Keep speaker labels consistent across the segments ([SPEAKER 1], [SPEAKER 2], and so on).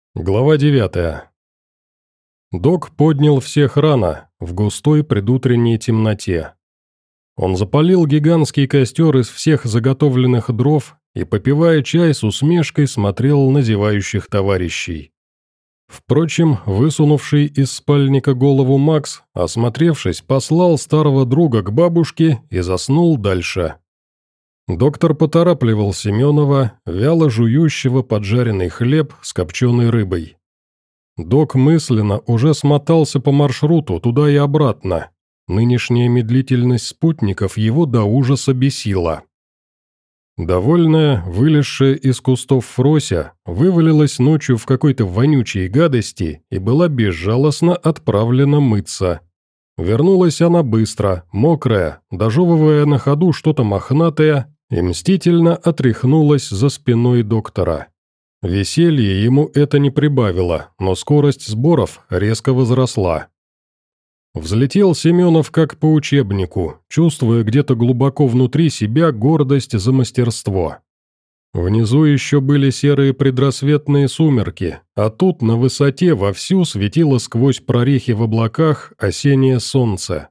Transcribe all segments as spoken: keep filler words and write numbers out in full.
[SPEAKER 1] Глава девятая. Док поднял всех рано, в густой предутренней темноте. Он запалил гигантский костер из всех заготовленных дров и, попивая чай, с усмешкой смотрел на зевающих товарищей. Впрочем, высунувший из спальника голову Макс, осмотревшись, послал старого друга к бабушке и заснул дальше. Доктор поторапливал Семенова, вяло жующего поджаренный хлеб с копченой рыбой. Док мысленно уже смотался по маршруту туда и обратно. Нынешняя медлительность спутников его до ужаса бесила. Довольная, вылезшая из кустов Фрося, вывалилась ночью в какой-то вонючей гадости и была безжалостно отправлена мыться. Вернулась она быстро, мокрая, дожевывая на ходу что-то мохнатое, и мстительно отряхнулась за спиной доктора. Веселье ему это не прибавило, но скорость сборов резко возросла. Взлетел Семенов как по учебнику, чувствуя где-то глубоко внутри себя гордость за мастерство. Внизу еще были серые предрассветные сумерки, а тут на высоте вовсю светило сквозь прорехи в облаках осеннее солнце.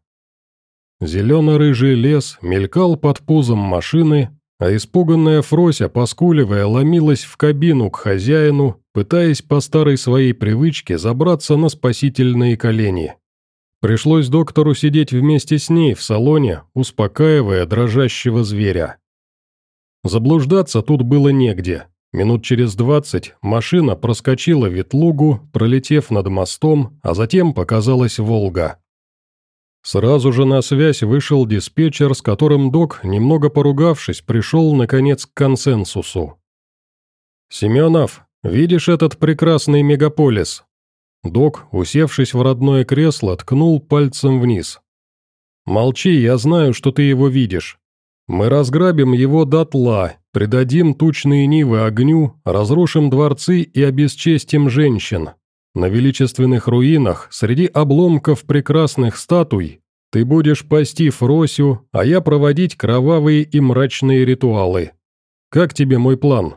[SPEAKER 1] Зелено-рыжий лес мелькал под пузом машины, а испуганная Фрося, поскуливая, ломилась в кабину к хозяину, пытаясь по старой своей привычке забраться на спасительные колени. Пришлось доктору сидеть вместе с ней в салоне, успокаивая дрожащего зверя. Заблуждаться тут было негде. Минут через двадцать машина проскочила ветлугу, пролетев над мостом, а затем показалась «Волга». Сразу же на связь вышел диспетчер, с которым док, немного поругавшись, пришел, наконец, к консенсусу. «Семенов, видишь этот прекрасный мегаполис?» Док, усевшись в родное кресло, ткнул пальцем вниз. «Молчи, я знаю, что ты его видишь. Мы разграбим его дотла, придадим тучные нивы огню, разрушим дворцы и обесчестим женщин. На величественных руинах, среди обломков прекрасных статуй, ты будешь пасти Фросю, а я проводить кровавые и мрачные ритуалы. Как тебе мой план?»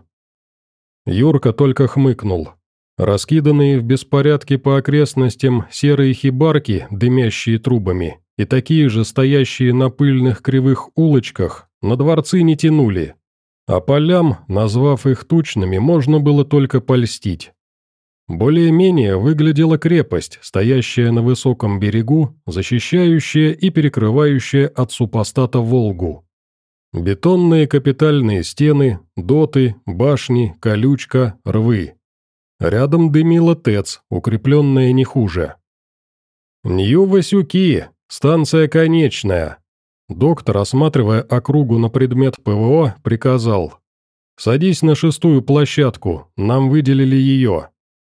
[SPEAKER 1] Юрка только хмыкнул. Раскиданные в беспорядке по окрестностям серые хибарки, дымящие трубами, и такие же стоящие на пыльных кривых улочках, на дворцы не тянули. А полям, назвав их тучными, можно было только польстить. Более-менее выглядела крепость, стоящая на высоком берегу, защищающая и перекрывающая от супостата Волгу. Бетонные капитальные стены, доты, башни, колючка, рвы. Рядом дымила ТЭЦ, укрепленная не хуже. «Нью-Васюки, станция конечная». Доктор, осматривая округу на предмет ПВО, приказал: «Садись на шестую площадку, нам выделили ее».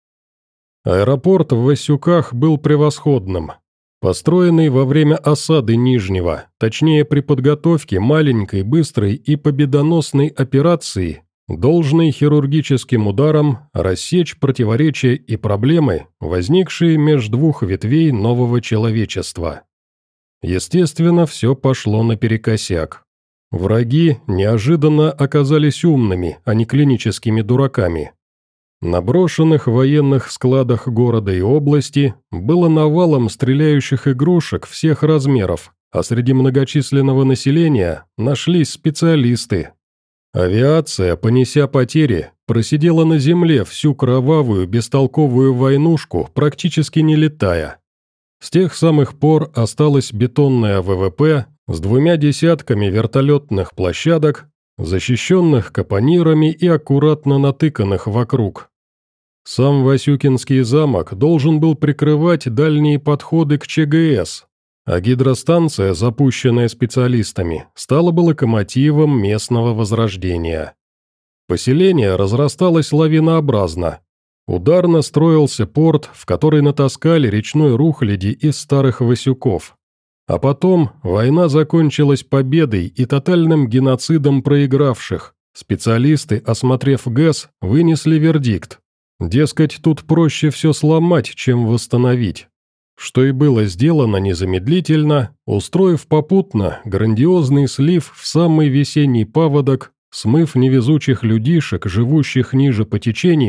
[SPEAKER 1] Аэропорт в Васюках был превосходным. Построенный во время осады Нижнего, точнее при подготовке маленькой, быстрой и победоносной операции, должной хирургическим ударом рассечь противоречия и проблемы, возникшие между двух ветвей нового человечества. Естественно, все пошло наперекосяк. Враги неожиданно оказались умными, а не клиническими дураками. На брошенных военных складах города и области было навалом стреляющих игрушек всех размеров, а среди многочисленного населения нашлись специалисты. Авиация, понеся потери, просидела на земле всю кровавую, бестолковую войнушку, практически не летая. С тех самых пор осталось бетонное ВВП с двумя десятками вертолетных площадок, защищенных капонирами и аккуратно натыканных вокруг. Сам Васюкинский замок должен был прикрывать дальние подходы к ЧГС, а гидростанция, запущенная специалистами, стала бы локомотивом местного возрождения. Поселение разрасталось лавинообразно. Ударно строился порт, в который натаскали речной рухляди из старых Васюков. А потом война закончилась победой и тотальным геноцидом проигравших. Специалисты, осмотрев ГЭС, вынесли вердикт. Дескать, тут проще все сломать, чем восстановить. Что и было сделано незамедлительно, устроив попутно грандиозный слив в самый весенний паводок, смыв невезучих людишек, живущих ниже по течению,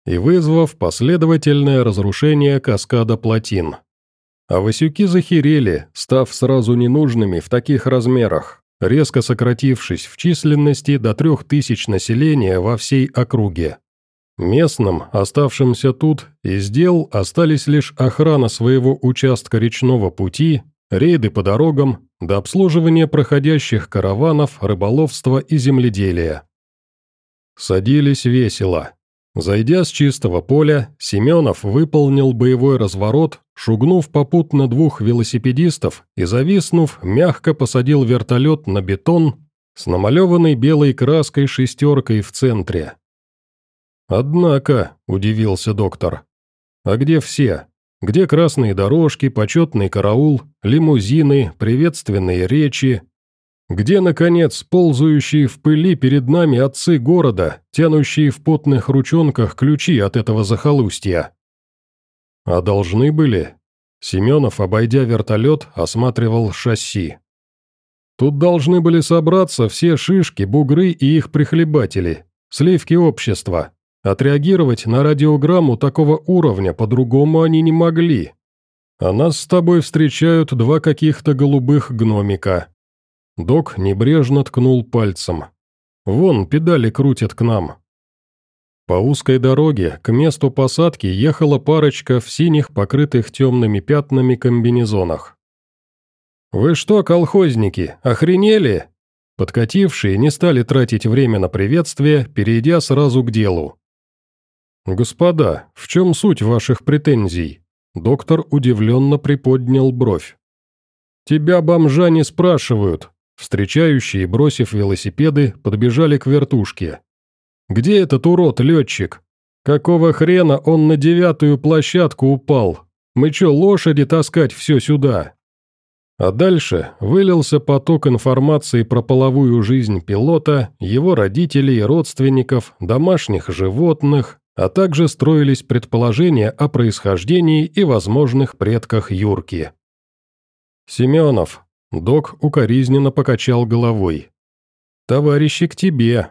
[SPEAKER 1] и вызвав последовательное разрушение каскада плотин. А Васюки захерели, став сразу ненужными в таких размерах, резко сократившись в численности до трех тысяч населения во всей округе. Местным, оставшимся тут, из дел остались лишь охрана своего участка речного пути, рейды по дорогам, до обслуживания проходящих караванов, рыболовства и земледелия. Садились весело. Зайдя с чистого поля, Семенов выполнил боевой разворот, шугнув попутно двух велосипедистов и, зависнув, мягко посадил вертолет на бетон с намалеванной белой краской шестеркой в центре. «Однако», — удивился доктор, — «а где все? Где красные дорожки, почетный караул, лимузины, приветственные речи? Где, наконец, ползающие в пыли перед нами отцы города, тянущие в потных ручонках ключи от этого захолустья?» «А должны были?» Семенов, обойдя вертолет, осматривал шасси. «Тут должны были собраться все шишки, бугры и их прихлебатели, сливки общества. Отреагировать на радиограмму такого уровня по-другому они не могли. А нас с тобой встречают два каких-то голубых гномика». Док небрежно ткнул пальцем. «Вон, педали крутят к нам». По узкой дороге к месту посадки ехала парочка в синих, покрытых темными пятнами комбинезонах. «Вы что, колхозники, охренели?» Подкатившие не стали тратить время на приветствие, перейдя сразу к делу. «Господа, в чем суть ваших претензий?» Доктор удивленно приподнял бровь. «Тебя, бомжа, не спрашивают». Встречающие, бросив велосипеды, подбежали к вертушке. «Где этот урод-летчик? Какого хрена он на девятую площадку упал? Мы че, лошади таскать все сюда?» А дальше вылился поток информации про половую жизнь пилота, его родителей, родственников, домашних животных, а также строились предположения о происхождении и возможных предках Юрки. «Семенов», — док укоризненно покачал головой, — «товарищи к тебе».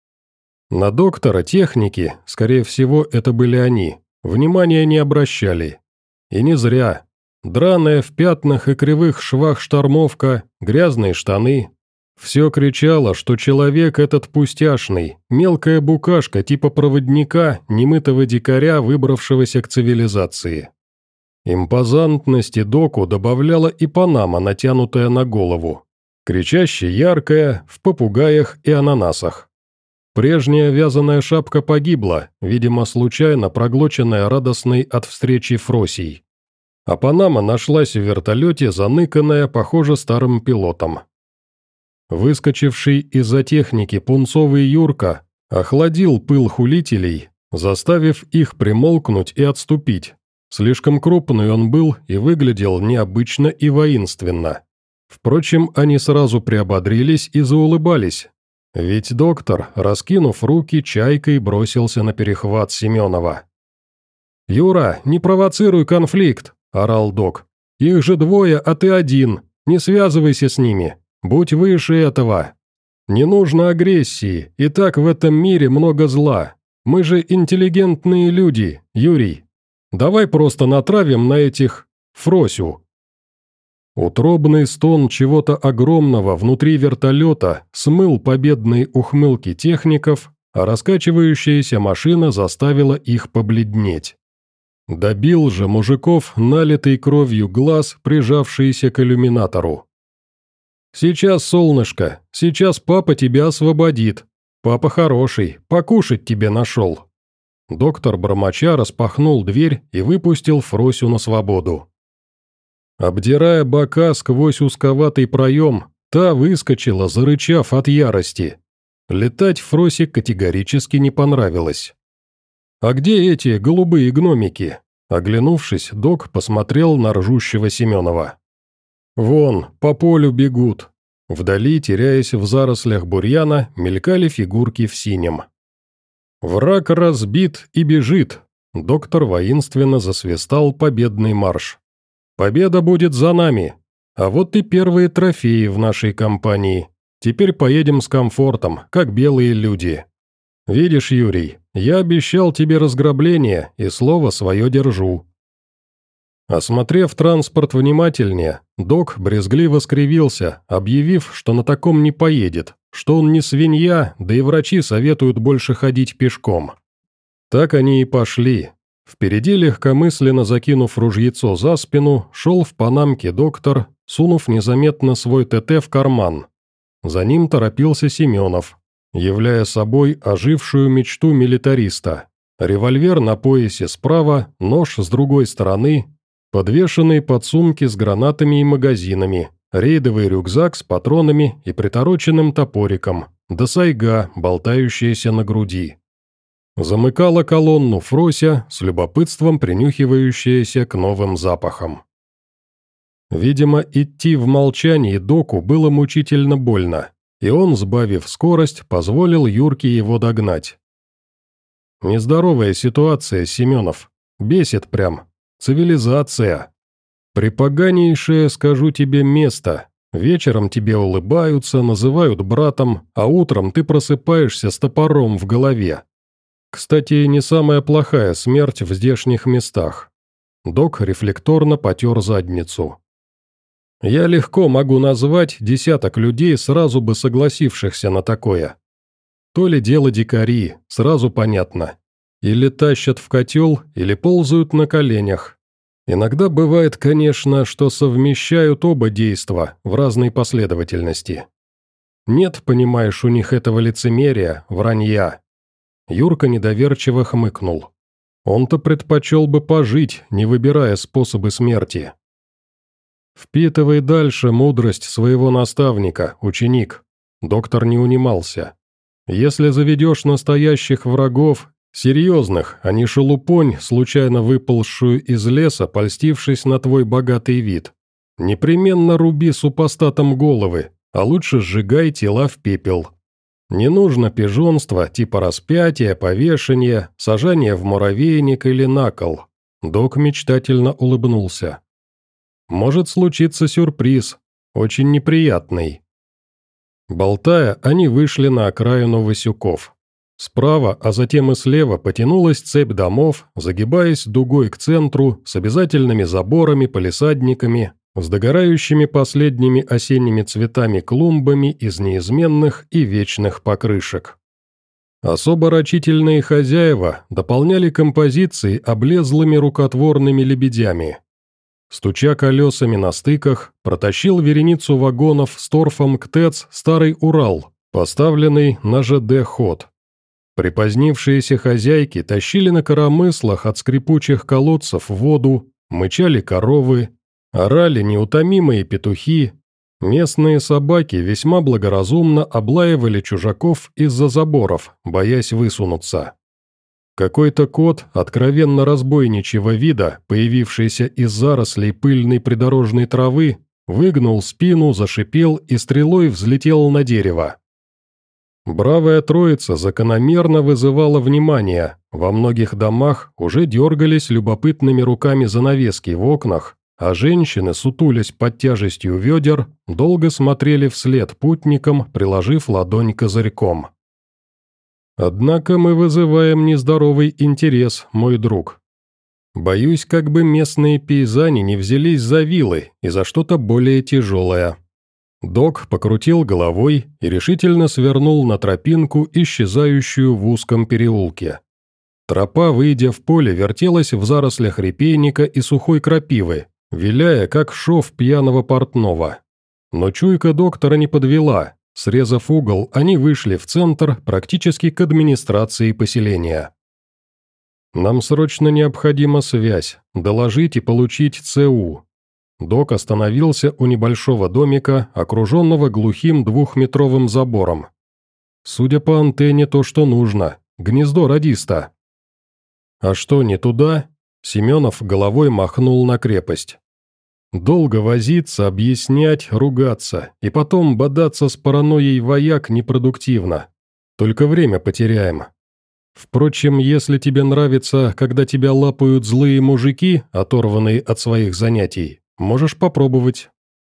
[SPEAKER 1] На доктора техники, скорее всего, это были они, внимания не обращали. И не зря. Драная в пятнах и кривых швах штормовка, грязные штаны. Все кричало, что человек этот пустяшный, мелкая букашка типа проводника, немытого дикаря, выбравшегося к цивилизации. Импозантности доку добавляла и панама, натянутая на голову. Кричаще яркая, в попугаях и ананасах. Прежняя вязаная шапка погибла, видимо, случайно проглоченная радостной от встречи Фросей. А панама нашлась в вертолете, заныканная, похоже, старым пилотом. Выскочивший из-за техники пунцовый Юрка охладил пыл хулителей, заставив их примолкнуть и отступить. Слишком крупный он был и выглядел необычно и воинственно. Впрочем, они сразу приободрились и заулыбались. Ведь доктор, раскинув руки, чайкой бросился на перехват Семенова. «Юра, не провоцируй конфликт!» – орал док. «Их же двое, а ты один. Не связывайся с ними. Будь выше этого. Не нужно агрессии, и так в этом мире много зла. Мы же интеллигентные люди, Юрий. Давай просто натравим на этих Фросю». Утробный стон чего-то огромного внутри вертолета смыл победные ухмылки техников, а раскачивающаяся машина заставила их побледнеть. Добил же мужиков налитый кровью глаз, прижавшийся к иллюминатору. «Сейчас, солнышко, сейчас папа тебя освободит. Папа хороший, покушать тебе нашел». Доктор бормоча распахнул дверь и выпустил Фросю на свободу. Обдирая бока сквозь узковатый проем, та выскочила, зарычав от ярости. Летать Фросе категорически не понравилось. «А где эти голубые гномики?» Оглянувшись, док посмотрел на ржущего Семенова. «Вон, по полю бегут». Вдали, теряясь в зарослях бурьяна, мелькали фигурки в синем. «Враг разбит и бежит», — доктор воинственно засвистал победный марш. «Победа будет за нами. А вот и первые трофеи в нашей компании. Теперь поедем с комфортом, как белые люди. Видишь, Юрий, Я обещал тебе разграбление, и слово свое держу». Осмотрев транспорт внимательнее, док брезгливо скривился, объявив, что на таком не поедет, что он не свинья, да и врачи советуют больше ходить пешком. Так они и пошли. Впереди, легкомысленно закинув ружьецо за спину, шел в панамке доктор, сунув незаметно свой ТТ в карман. За ним торопился Семенов, являя собой ожившую мечту милитариста. Револьвер на поясе справа, нож с другой стороны, подвешенные подсумки с гранатами и магазинами, рейдовый рюкзак с патронами и притороченным топориком, да сайга, болтающаяся на груди. Замыкала колонну Фрося, с любопытством принюхивающаяся к новым запахам. Видимо, идти в молчании доку было мучительно больно, и он, сбавив скорость, позволил Юрке его догнать. «Нездоровая ситуация, Семенов. Бесит прям. Цивилизация. Припоганейшее, скажу тебе, место. Вечером тебе улыбаются, называют братом, а утром ты просыпаешься с топором в голове. Кстати, не самая плохая смерть в здешних местах». Док рефлекторно потер задницу. «Я легко могу назвать десяток людей, сразу бы согласившихся на такое. То ли дело дикари, сразу понятно. Или тащат в котел, или ползают на коленях. Иногда бывает, конечно, что совмещают оба действа в разной последовательности. Нет, понимаешь, у них этого лицемерия, вранья». Юрка недоверчиво хмыкнул. Он-то предпочел бы пожить, не выбирая способы смерти. «Впитывай дальше мудрость своего наставника, ученик». Доктор не унимался. «Если заведешь настоящих врагов, серьезных, а не шелупонь, случайно выползшую из леса, польстившись на твой богатый вид, непременно руби супостатам головы, а лучше сжигай тела в пепел. Не нужно пижонства типа распятия, повешения, сажания в муравейник или на кол». Док мечтательно улыбнулся. «Может случиться сюрприз, очень неприятный». Болтая, они вышли на окраину Васюков. Справа, а затем и слева потянулась цепь домов, загибаясь дугой к центру, с обязательными заборами, палисадниками, с догорающими последними осенними цветами клумбами из неизменных и вечных покрышек. Особо рачительные хозяева дополняли композиции облезлыми рукотворными лебедями. Стуча колесами на стыках, протащил вереницу вагонов с торфом к ТЭЦ старый Урал, поставленный на ЖД-ход. Припозднившиеся хозяйки тащили на коромыслах от скрипучих колодцев воду, мычали коровы, орали неутомимые петухи, местные собаки весьма благоразумно облаивали чужаков из-за заборов, боясь высунуться. Какой-то кот, откровенно разбойничьего вида, появившийся из зарослей пыльной придорожной травы, выгнул спину, зашипел и стрелой взлетел на дерево. Бравая троица закономерно вызывала внимание, во многих домах уже дергались любопытными руками занавески в окнах, а женщины, сутулясь под тяжестью ведер, долго смотрели вслед путникам, приложив ладонь козырьком. «Однако мы вызываем нездоровый интерес, мой друг. Боюсь, как бы местные пейзани не взялись за вилы и за что-то более тяжелое». Док покрутил головой и решительно свернул на тропинку, исчезающую в узком переулке. Тропа, выйдя в поле, вертелась в зарослях репейника и сухой крапивы, виляя, как шов пьяного портного. Но чуйка доктора не подвела. Срезав угол, они вышли в центр, практически к администрации поселения. «Нам срочно необходима связь, доложить и получить ЦУ». Док остановился у небольшого домика, окруженного глухим двухметровым забором. Судя по антенне, то, что нужно. Гнездо радиста. «А что, не туда?» Семенов головой махнул на крепость. «Долго возиться, объяснять, ругаться, и потом бодаться с паранойей вояк непродуктивно. Только время потеряем. Впрочем, если тебе нравится, когда тебя лапают злые мужики, оторванные от своих занятий, можешь попробовать».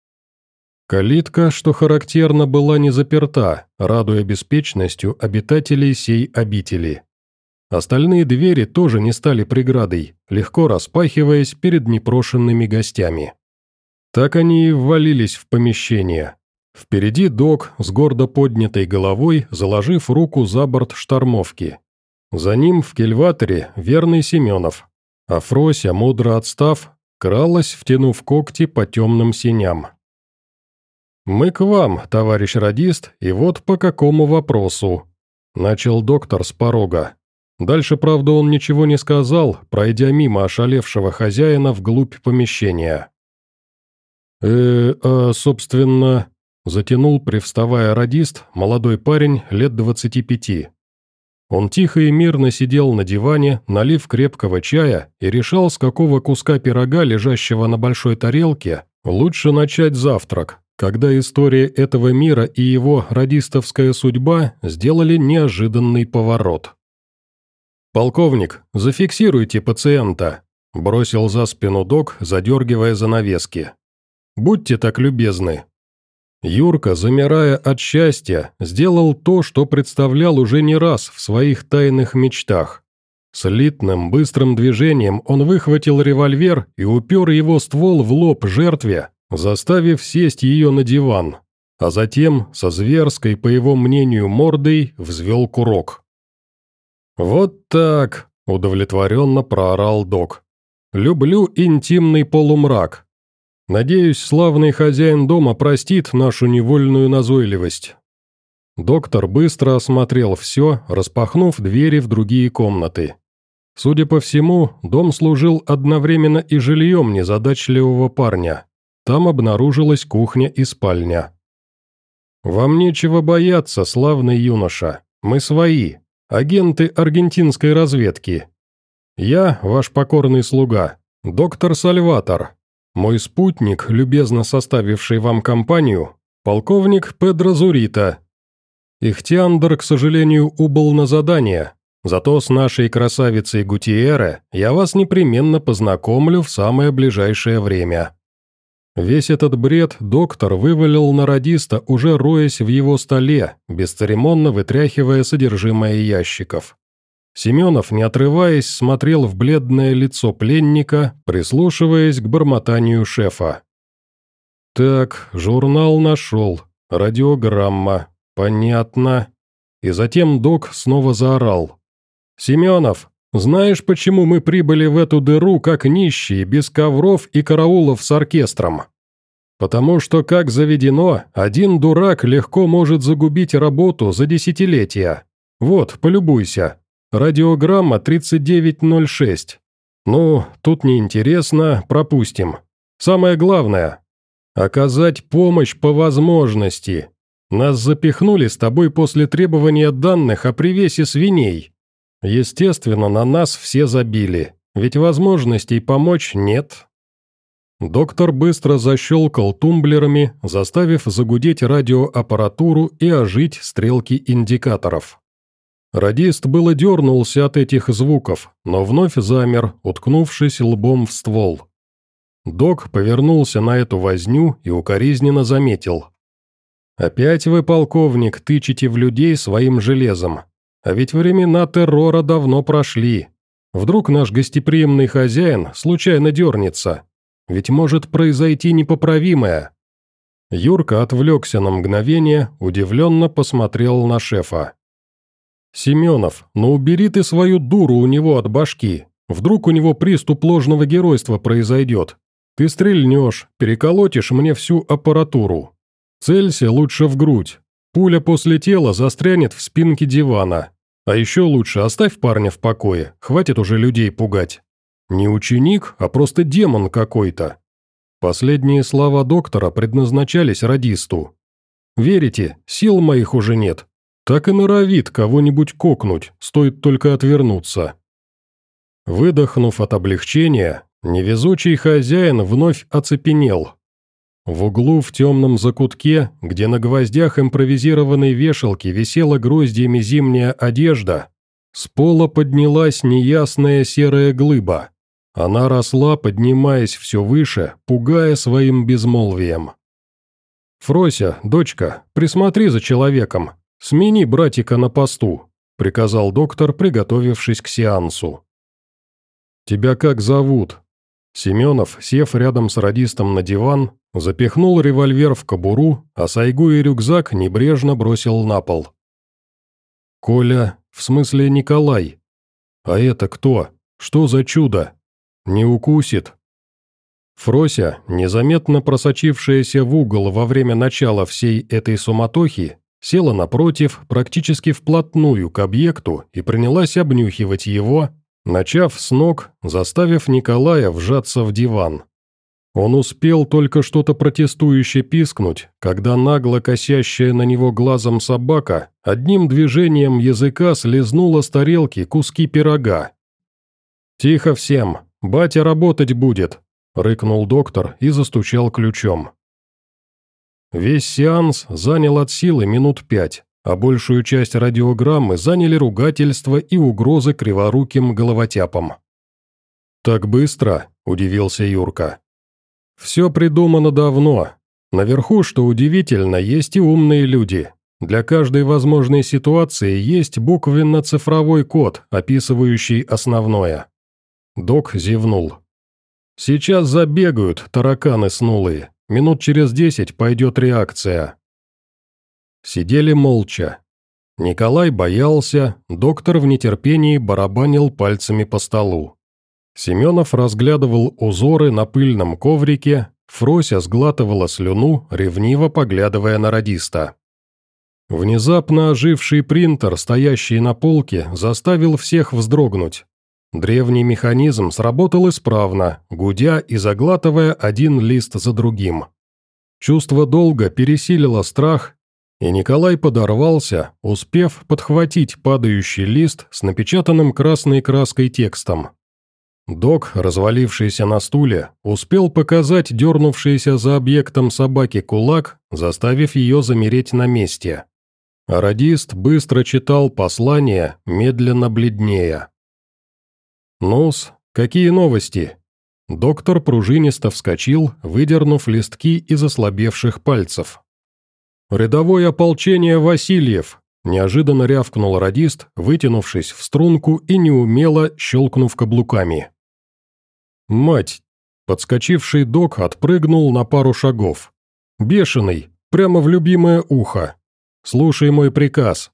[SPEAKER 1] Калитка, что характерно, была не заперта, радуя беспечностью обитателей сей обители. Остальные двери тоже не стали преградой, легко распахиваясь перед непрошенными гостями. Так они и ввалились в помещение. Впереди док с гордо поднятой головой, заложив руку за борт штормовки. За ним в кильваторе верный Семенов, а Фрося, мудро отстав, кралась, втянув когти по темным синям. «Мы к вам, товарищ радист, и вот по какому вопросу», – начал доктор с порога. Дальше, правда, он ничего не сказал, пройдя мимо ошалевшего хозяина вглубь помещения. «Э, а, собственно...» – затянул, привставая радист, молодой парень лет двадцати пяти. Он тихо и мирно сидел на диване, налив крепкого чая, и решал, с какого куска пирога, лежащего на большой тарелке, лучше начать завтрак, когда история этого мира и его радистовская судьба сделали неожиданный поворот. «Полковник, зафиксируйте пациента», – бросил за спину док, задергивая занавески. «Будьте так любезны». Юрка, замирая от счастья, сделал то, что представлял уже не раз в своих тайных мечтах. Слитным, быстрым движением он выхватил револьвер и упер его ствол в лоб жертве, заставив сесть ее на диван, а затем, со зверской, по его мнению, мордой, взвел курок. «Вот так», – удовлетворенно проорал док. «Люблю интимный полумрак. Надеюсь, славный хозяин дома простит нашу невольную назойливость». Доктор быстро осмотрел все, распахнув двери в другие комнаты. Судя по всему, дом служил одновременно и жильем незадачливого парня. Там обнаружилась кухня и спальня. «Вам нечего бояться, славный юноша. Мы свои, агенты аргентинской разведки. Я, ваш покорный слуга, доктор Сальватор. Мой спутник, любезно составивший вам компанию, полковник Педро Зурита. Ихтиандр, к сожалению, убыл на задание, зато с нашей красавицей Гутиэре я вас непременно познакомлю в самое ближайшее время». Весь этот бред доктор вывалил на радиста, уже роясь в его столе, бесцеремонно вытряхивая содержимое ящиков. Семенов, не отрываясь, смотрел в бледное лицо пленника, прислушиваясь к бормотанию шефа. «Так, журнал нашел, радиограмма, понятно». И затем док снова заорал. «Семенов, знаешь, почему мы прибыли в эту дыру как нищие, без ковров и караулов с оркестром? Потому что, как заведено, один дурак легко может загубить работу за десятилетия. Вот, полюбуйся. Радиограмма тридцать девять ноль шесть. Ну, тут неинтересно, пропустим. Самое главное – оказать помощь по возможности. Нас запихнули с тобой после требования данных о привесе свиней. Естественно, на нас все забили, ведь возможностей помочь нет». Доктор быстро защелкал тумблерами, заставив загудеть радиоаппаратуру и ожить стрелки индикаторов. Радист было дернулся от этих звуков, но вновь замер, уткнувшись лбом в ствол. Док повернулся на эту возню и укоризненно заметил. «Опять вы, полковник, тычете в людей своим железом. А ведь времена террора давно прошли. Вдруг наш гостеприимный хозяин случайно дернется. Ведь может произойти непоправимое». Юрка отвлекся на мгновение, удивленно посмотрел на шефа. «Семенов, ну убери ты свою дуру у него от башки. Вдруг у него приступ ложного геройства произойдет. Ты стрельнешь, переколотишь мне всю аппаратуру. Целься лучше в грудь. Пуля после тела застрянет в спинке дивана. А еще лучше оставь парня в покое, хватит уже людей пугать. Не ученик, а просто демон какой-то». Последние слова доктора предназначались радисту. «Верите, сил моих уже нет. Так и норовит кого-нибудь кокнуть, стоит только отвернуться». Выдохнув от облегчения, невезучий хозяин вновь оцепенел. В углу в темном закутке, где на гвоздях импровизированной вешалки висела гроздьями зимняя одежда, с пола поднялась неясная серая глыба. Она росла, поднимаясь все выше, пугая своим безмолвием. «Фрося, дочка, присмотри за человеком, смени братика на посту. приказал доктор, приготовившись к сеансу. «Тебя как зовут?» Семенов, сев рядом с радистом на диван, запихнул револьвер в кобуру, а сайгу и рюкзак небрежно бросил на пол. «Коля, в смысле Николай. А это кто? Что за чудо? Не укусит?» Фрося, незаметно просочившаяся в угол во время начала всей этой суматохи, села напротив, практически вплотную к объекту и принялась обнюхивать его, начав с ног, заставив Николая вжаться в диван. Он успел только что-то протестующе пискнуть, когда нагло косящая на него глазом собака одним движением языка слезнула с тарелки куски пирога. «Тихо всем, батя работать будет», — рыкнул доктор и застучал ключом. Весь сеанс занял от силы минут пять, а большую часть радиограммы заняли ругательства и угрозы криворуким головотяпам. «Так быстро?» – удивился Юрка. «Все придумано давно. Наверху, что удивительно, есть и умные люди. Для каждой возможной ситуации есть буквенно-цифровой код, описывающий основное». Док зевнул. «Сейчас забегают тараканы снулые. Минут через десять пойдет реакция». Сидели молча. Николай боялся, доктор в нетерпении барабанил пальцами по столу. Семенов разглядывал узоры на пыльном коврике, Фрося сглатывала слюну, ревниво поглядывая на радиста. Внезапно оживший принтер, стоящий на полке, заставил всех вздрогнуть. Древний механизм сработал исправно, гудя и заглатывая один лист за другим. Чувство долга пересилило страх, и Николай подорвался, успев подхватить падающий лист с напечатанным красной краской текстом. Док, развалившийся на стуле, успел показать дернувшийся за объектом собаки кулак, заставив ее замереть на месте. А радист быстро читал послание, медленно бледнея. «Ну-с, какие новости?» Доктор пружинисто вскочил, выдернув листки из ослабевших пальцев. «Рядовое ополчение Васильев!» – неожиданно рявкнул радист, вытянувшись в струнку и неумело щелкнув каблуками. «Мать!» – подскочивший док отпрыгнул на пару шагов. «Бешеный! Прямо в любимое ухо! Слушай мой приказ!»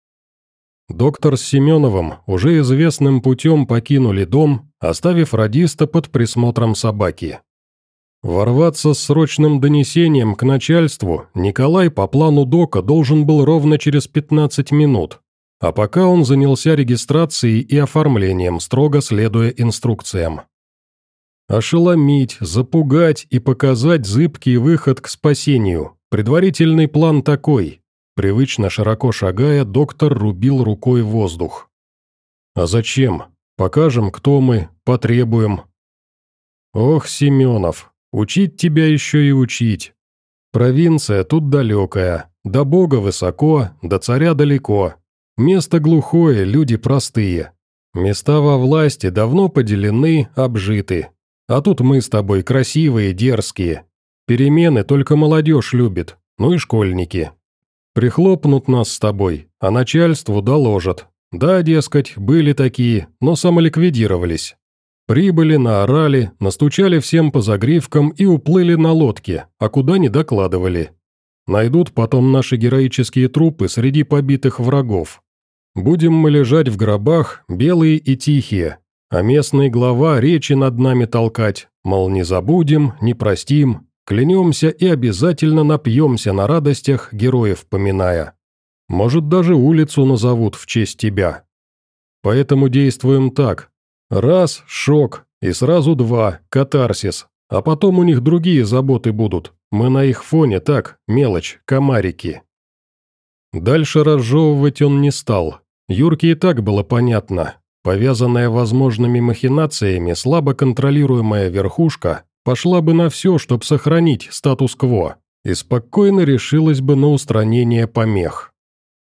[SPEAKER 1] Доктор с Семеновым уже известным путем покинули дом, оставив радиста под присмотром собаки. Ворваться с срочным донесением к начальству Николай по плану дока должен был ровно через пятнадцать минут, а пока он занялся регистрацией и оформлением, строго следуя инструкциям. Ошеломить, запугать и показать зыбкий выход к спасению. Предварительный план такой. Привычно широко шагая, доктор рубил рукой воздух. «А зачем? Покажем, кто мы, потребуем». «Ох, Семенов, учить тебя еще и учить. Провинция тут далекая, до Бога высоко, до царя далеко. Место глухое, люди простые. Места во власти давно поделены, обжиты. А тут мы с тобой красивые, дерзкие. Перемены только молодежь любит, ну и школьники. Прихлопнут нас с тобой, а начальству доложат. Да, дескать, были такие, но самоликвидировались. Прибыли, наорали, настучали всем по загривкам и уплыли на лодке, а куда не докладывали. Найдут потом наши героические трупы среди побитых врагов. Будем мы лежать в гробах, белые и тихие, а местный глава речи над нами толкать, мол, не забудем, не простим, клянемся и обязательно напьемся на радостях, героев поминая. Может, даже улицу назовут в честь тебя. Поэтому действуем так. Раз – шок, и сразу два – катарсис, а потом у них другие заботы будут. Мы на их фоне так, мелочь, комарики». Дальше разжевывать он не стал. Юрке и так было понятно. Повязанная возможными махинациями слабо контролируемая верхушка пошла бы на все, чтобы сохранить статус-кво, и спокойно решилась бы на устранение помех.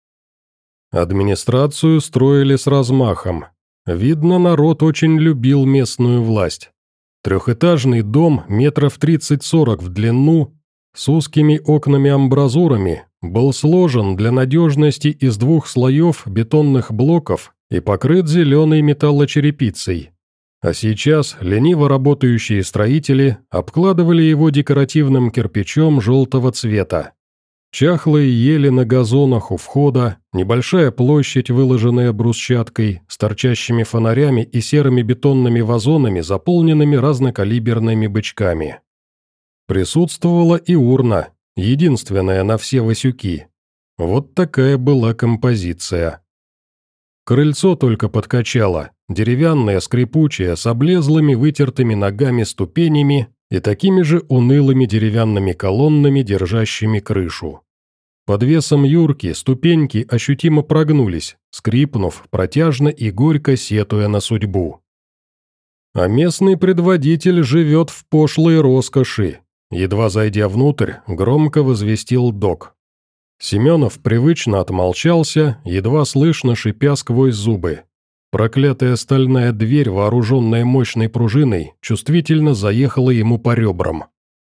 [SPEAKER 1] Администрацию строили с размахом. Видно, народ очень любил местную власть. Трехэтажный дом метров тридцать-сорок в длину, с узкими окнами-амбразурами, был сложен для надежности из двух слоев бетонных блоков и покрыт зеленой металлочерепицей. А сейчас лениво работающие строители обкладывали его декоративным кирпичом желтого цвета. Чахлые ели на газонах у входа, небольшая площадь, выложенная брусчаткой, с торчащими фонарями и серыми бетонными вазонами, заполненными разнокалиберными бычками. Присутствовала и урна, единственная на все Васюки. Вот такая была композиция. Крыльцо только подкачало, деревянное, скрипучее, с облезлыми вытертыми ногами ступенями и такими же унылыми деревянными колоннами, держащими крышу. Под весом Юрки ступеньки ощутимо прогнулись, скрипнув протяжно и горько сетуя на судьбу. А местный предводитель живет в пошлой роскоши. Едва зайдя внутрь, громко возвестил док. Семенов привычно отмолчался, едва слышно шипя сквозь зубы. Проклятая стальная дверь, вооруженная мощной пружиной, чувствительно заехала ему по ребрам.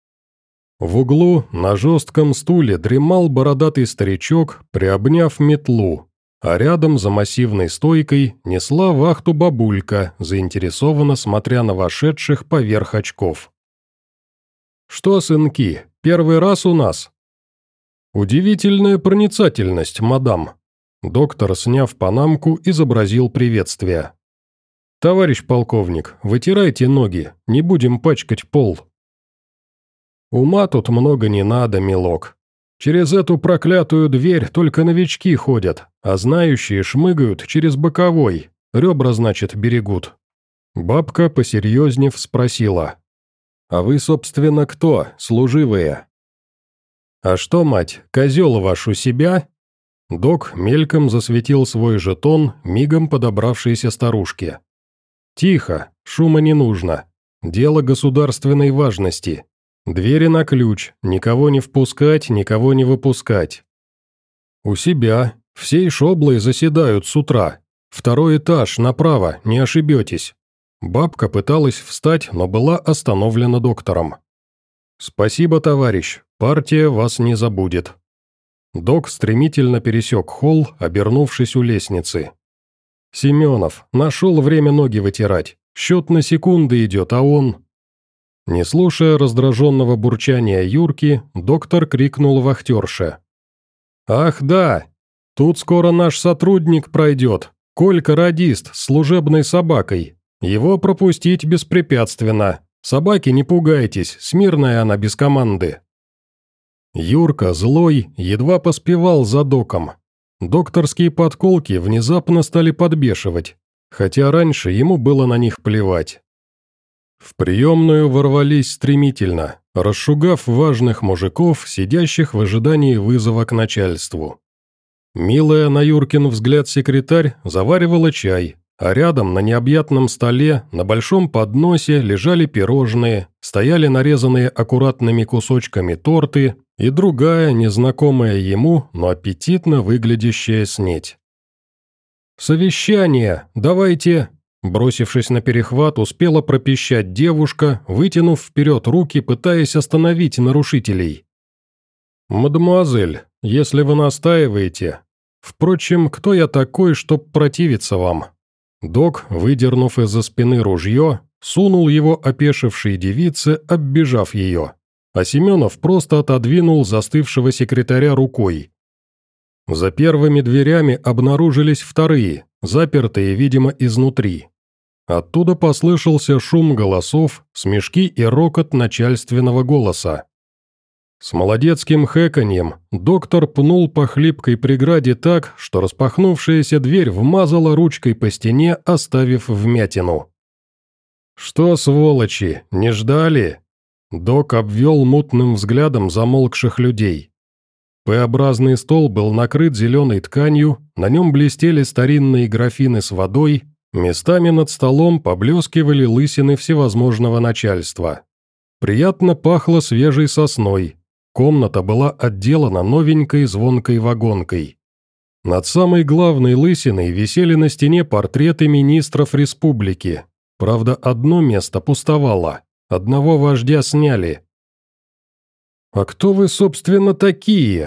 [SPEAKER 1] В углу на жестком стуле дремал бородатый старичок, приобняв метлу, а рядом за массивной стойкой несла вахту бабулька, заинтересованно смотря на вошедших поверх очков. «Что, сынки, первый раз у нас?» «Удивительная проницательность, мадам». Доктор, сняв панамку, изобразил приветствие. «Товарищ полковник, вытирайте ноги, не будем пачкать пол». «Ума тут много не надо, милок. Через эту проклятую дверь только новички ходят, а знающие шмыгают через боковой, ребра, значит, берегут». Бабка, посерьезнев, спросила. «А вы, собственно, кто, служивые?» «А что, мать, козел ваш у себя?» Док мельком засветил свой жетон мигом подобравшейся старушке. «Тихо, шума не нужно. Дело государственной важности. Двери на ключ, никого не впускать, никого не выпускать». «У себя, всей шоблой заседают с утра. Второй этаж, направо, не ошибетесь». Бабка пыталась встать, но была остановлена доктором. «Спасибо, товарищ, партия вас не забудет». Док стремительно пересек холл, обернувшись у лестницы. «Семенов, нашел время ноги вытирать. Счет на секунды идет, а он...» Не слушая раздраженного бурчания Юрки, доктор крикнул вахтерше. «Ах да, тут скоро наш сотрудник пройдет, Колька-радист с служебной собакой. Его пропустить беспрепятственно. Собаки, не пугайтесь, смирная она без команды». Юрка, злой, едва поспевал за доком. Докторские подколки внезапно стали подбешивать, хотя раньше ему было на них плевать. В приемную ворвались стремительно, расшугав важных мужиков, сидящих в ожидании вызова к начальству. Милая на Юркин взгляд секретарь заваривала чай, а рядом на необъятном столе на большом подносе лежали пирожные, стояли нарезанные аккуратными кусочками торты и другая, незнакомая ему, но аппетитно выглядящая снеть. «Совещание, давайте...» Бросившись на перехват, успела пропищать девушка, вытянув вперед руки, пытаясь остановить нарушителей. «Мадемуазель, если вы настаиваете... Впрочем, кто я такой, чтоб противиться вам?» Док, выдернув из-за спины ружье, сунул его опешившей девице, оббежав ее, а Семенов просто отодвинул застывшего секретаря рукой. За первыми дверями обнаружились вторые, запертые, видимо, изнутри. Оттуда послышался шум голосов, смешки и рокот начальственного голоса. С молодецким хэканьем доктор пнул по хлипкой преграде так, что распахнувшаяся дверь вмазала ручкой по стене, оставив вмятину. «Что, сволочи, не ждали?» Док обвел мутным взглядом замолкших людей. П-образный стол был накрыт зеленой тканью, на нем блестели старинные графины с водой, местами над столом поблескивали лысины всевозможного начальства. Приятно пахло свежей сосной. Комната была отделана новенькой звонкой вагонкой. Над самой главной лысиной висели на стене портреты министров республики. Правда, одно место пустовало, одного вождя сняли. «А кто вы, собственно, такие?»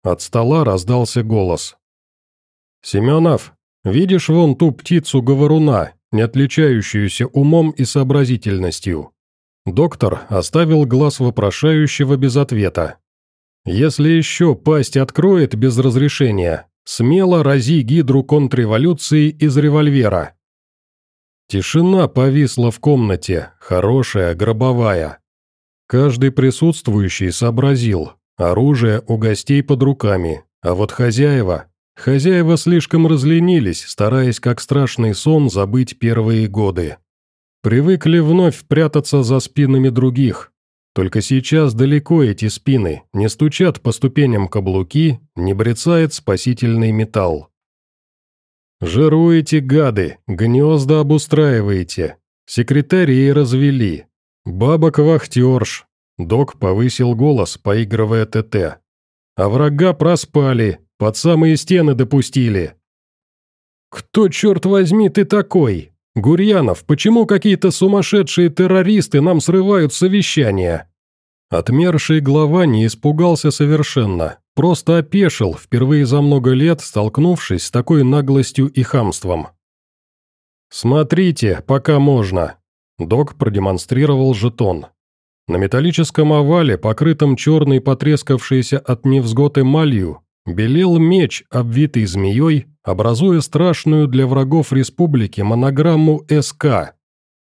[SPEAKER 1] От стола раздался голос. «Семенов, видишь вон ту птицу-говоруна, не отличающуюся умом и сообразительностью?» Доктор оставил глаз вопрошающего без ответа. «Если еще пасть откроет без разрешения, смело рази гидру контрреволюции из револьвера». Тишина повисла в комнате, хорошая, гробовая. Каждый присутствующий сообразил, оружие у гостей под руками, а вот хозяева... Хозяева слишком разленились, стараясь как страшный сон забыть первые годы. Привыкли вновь прятаться за спинами других. Только сейчас далеко эти спины, не стучат по ступеням каблуки, не брецает спасительный металл. «Жируете, гады, гнезда обустраиваете, секретарей развели, бабок-вахтерш», док повысил голос, поигрывая ТТ. «А врага проспали, под самые стены допустили». «Кто, черт возьми, ты такой? Гурьянов, почему какие-то сумасшедшие террористы нам срывают совещание?» Отмерший глава не испугался совершенно, просто опешил, впервые за много лет столкнувшись с такой наглостью и хамством. «Смотрите, пока можно», – док продемонстрировал жетон. На металлическом овале, покрытом черной потрескавшейся от невзгод эмалью, белел меч, обвитый змеей, образуя страшную для врагов республики монограмму СК.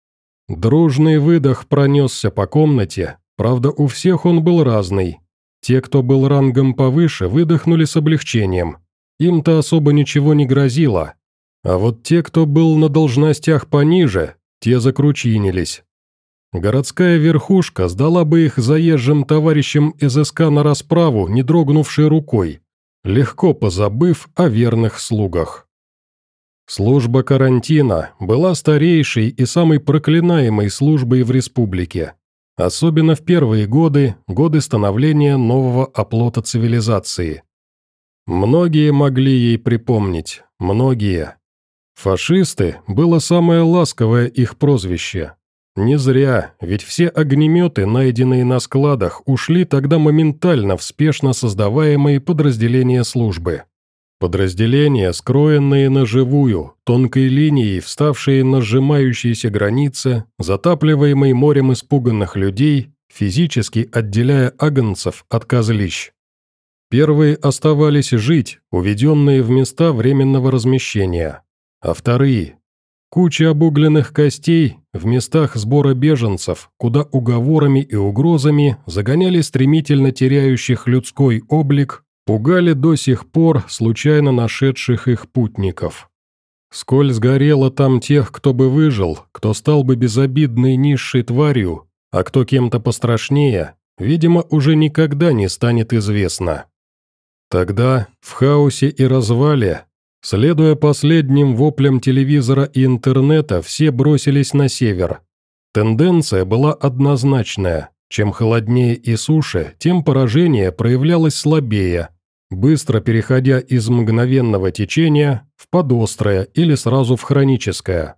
[SPEAKER 1] Дружный выдох пронесся по комнате, правда, у всех он был разный. Те, кто был рангом повыше, выдохнули с облегчением. Им-то особо ничего не грозило. А вот те, кто был на должностях пониже, те закручинились. Городская верхушка сдала бы их заезжим товарищам из СК на расправу, не дрогнувшей рукой, легко позабыв о верных слугах. Служба карантина была старейшей и самой проклинаемой службой в республике, особенно в первые годы, годы становления нового оплота цивилизации. Многие могли ей припомнить, многие. Фашисты было самое ласковое их прозвище. Не зря, ведь все огнеметы, найденные на складах, ушли тогда моментально в спешно создаваемые подразделения службы. Подразделения, скроенные на живую, тонкой линией, вставшие на сжимающиеся границы, затапливаемые морем испуганных людей, физически отделяя агнцев от козлищ. Первые оставались жить, уведенные в места временного размещения, а вторые – куча обугленных костей в местах сбора беженцев, куда уговорами и угрозами загоняли стремительно теряющих людской облик, пугали до сих пор случайно нашедших их путников. Сколь сгорело там тех, кто бы выжил, кто стал бы безобидной низшей тварью, а кто кем-то пострашнее, видимо, уже никогда не станет известно. Тогда, в хаосе и развале, следуя последним воплям телевизора и интернета, все бросились на север. Тенденция была однозначная. Чем холоднее и суше, тем поражение проявлялось слабее, быстро переходя из мгновенного течения в подострое или сразу в хроническое.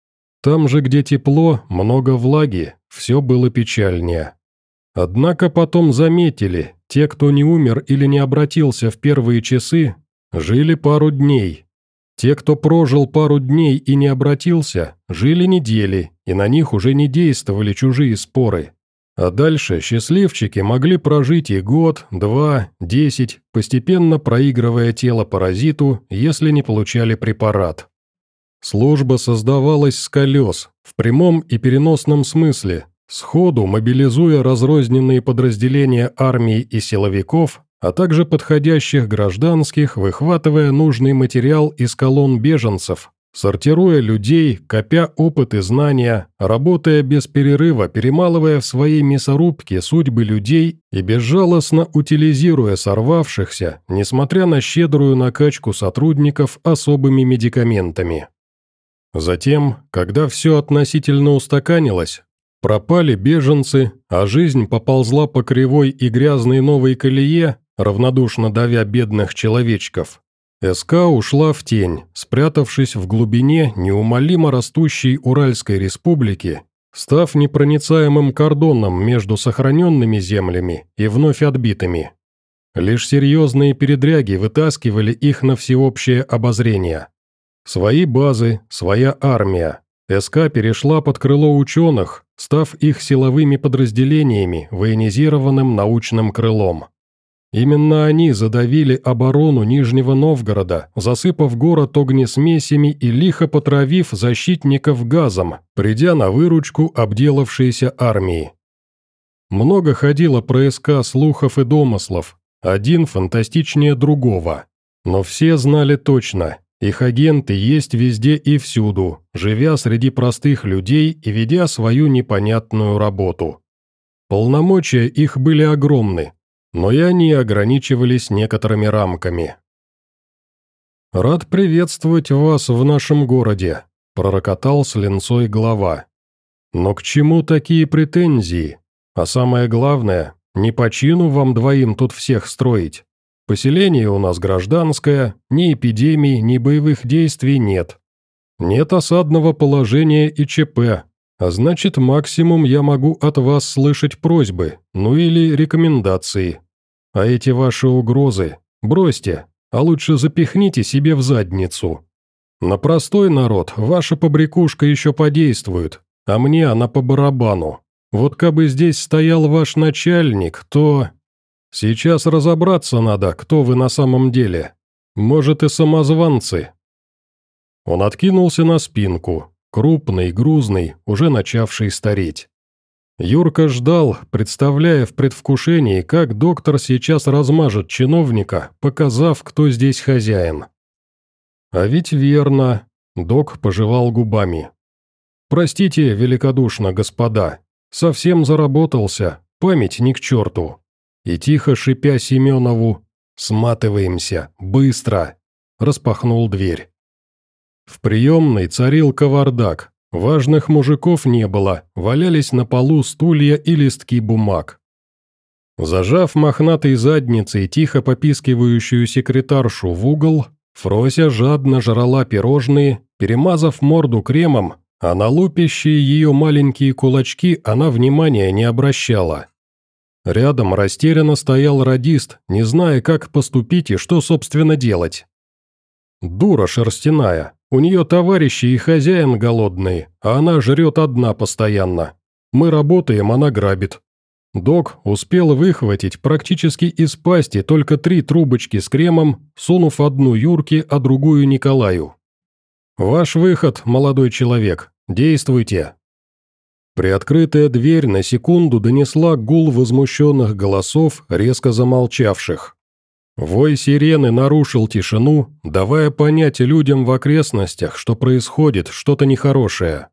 [SPEAKER 1] Там же, где тепло, много влаги, все было печальнее. Однако потом заметили, те, кто не умер или не обратился в первые часы, жили пару дней. Те, кто прожил пару дней и не обратился, жили недели, и на них уже не действовали чужие споры. А дальше счастливчики могли прожить и год, два, десять, постепенно проигрывая тело паразиту, если не получали препарат. Служба создавалась с колес, в прямом и переносном смысле, сходу мобилизуя разрозненные подразделения армии и силовиков, а также подходящих гражданских, выхватывая нужный материал из колонн беженцев, сортируя людей, копя опыт и знания, работая без перерыва, перемалывая в своей мясорубке судьбы людей и безжалостно утилизируя сорвавшихся, несмотря на щедрую накачку сотрудников особыми медикаментами. Затем, когда все относительно устаканилось, пропали беженцы, а жизнь поползла по кривой и грязной новой колее, равнодушно давя бедных человечков, СК ушла в тень, спрятавшись в глубине неумолимо растущей Уральской республики, став непроницаемым кордоном между сохраненными землями и вновь отбитыми. Лишь серьезные передряги вытаскивали их на всеобщее обозрение. Свои базы, своя армия. СК перешла под крыло ученых, став их силовыми подразделениями, военизированным научным крылом. Именно они задавили оборону Нижнего Новгорода, засыпав город огнесмесями и лихо потравив защитников газом, придя на выручку обделавшейся армии. Много ходило про СК слухов и домыслов, один фантастичнее другого. Но все знали точно, их агенты есть везде и всюду, живя среди простых людей и ведя свою непонятную работу. Полномочия их были огромны, но и они ограничивались некоторыми рамками. «Рад приветствовать вас в нашем городе», – пророкотал с линцой глава. «Но к чему такие претензии? А самое главное, не по чину вам двоим тут всех строить. Поселение у нас гражданское, ни эпидемий, ни боевых действий нет. Нет осадного положения и ЧП, а значит, максимум я могу от вас слышать просьбы, ну или рекомендации. А эти ваши угрозы бросьте, а лучше запихните себе в задницу. На простой народ ваша побрякушка еще подействует, а мне она по барабану. Вот кабы здесь стоял ваш начальник, то... Сейчас разобраться надо, кто вы на самом деле. Может, и самозванцы». Он откинулся на спинку, крупный, грузный, уже начавший стареть. Юрка ждал, представляя в предвкушении, как доктор сейчас размажет чиновника, показав, кто здесь хозяин. «А ведь верно», — док пожевал губами. «Простите великодушно, господа, совсем заработался, память ни к черту». И тихо шипя Семенову «Сматываемся, быстро!» распахнул дверь. В приемной царил кавардак, важных мужиков не было, валялись на полу стулья и листки бумаг. Зажав мохнатой задницей тихо попискивающую секретаршу в угол, Фрося жадно жрала пирожные, перемазав морду кремом, а на лупящие ее маленькие кулачки она внимания не обращала. Рядом растерянно стоял радист, не зная, как поступить и что, собственно, делать. Дура шерстяная, у нее товарищи и хозяин голодные, а она жрет одна постоянно. Мы работаем, она грабит. Док успел выхватить практически из пасти только три трубочки с кремом, сунув одну Юрке, а другую Николаю. «Ваш выход, молодой человек, действуйте». Приоткрытая дверь на секунду донесла гул возмущенных голосов, резко замолчавших. Вой сирены нарушил тишину, давая понять людям в окрестностях, что происходит что-то нехорошее.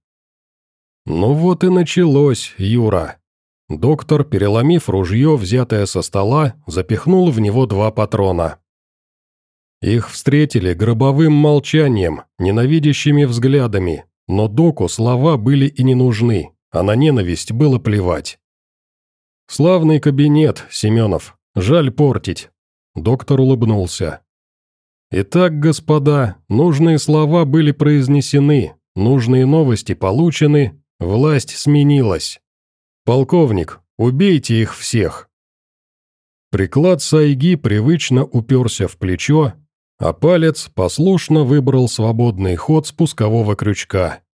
[SPEAKER 1] «Ну вот и началось, Юра». Доктор, переломив ружье, взятое со стола, запихнул в него два патрона. Их встретили гробовым молчанием, ненавидящими взглядами, но доку слова были и не нужны. А на ненависть было плевать. «Славный кабинет, Семенов. Жаль портить». Доктор улыбнулся. «Итак, господа, нужные слова были произнесены, нужные новости получены, власть сменилась. Полковник, убейте их всех». Приклад сайги привычно уперся в плечо, а палец послушно выбрал свободный ход спускового крючка.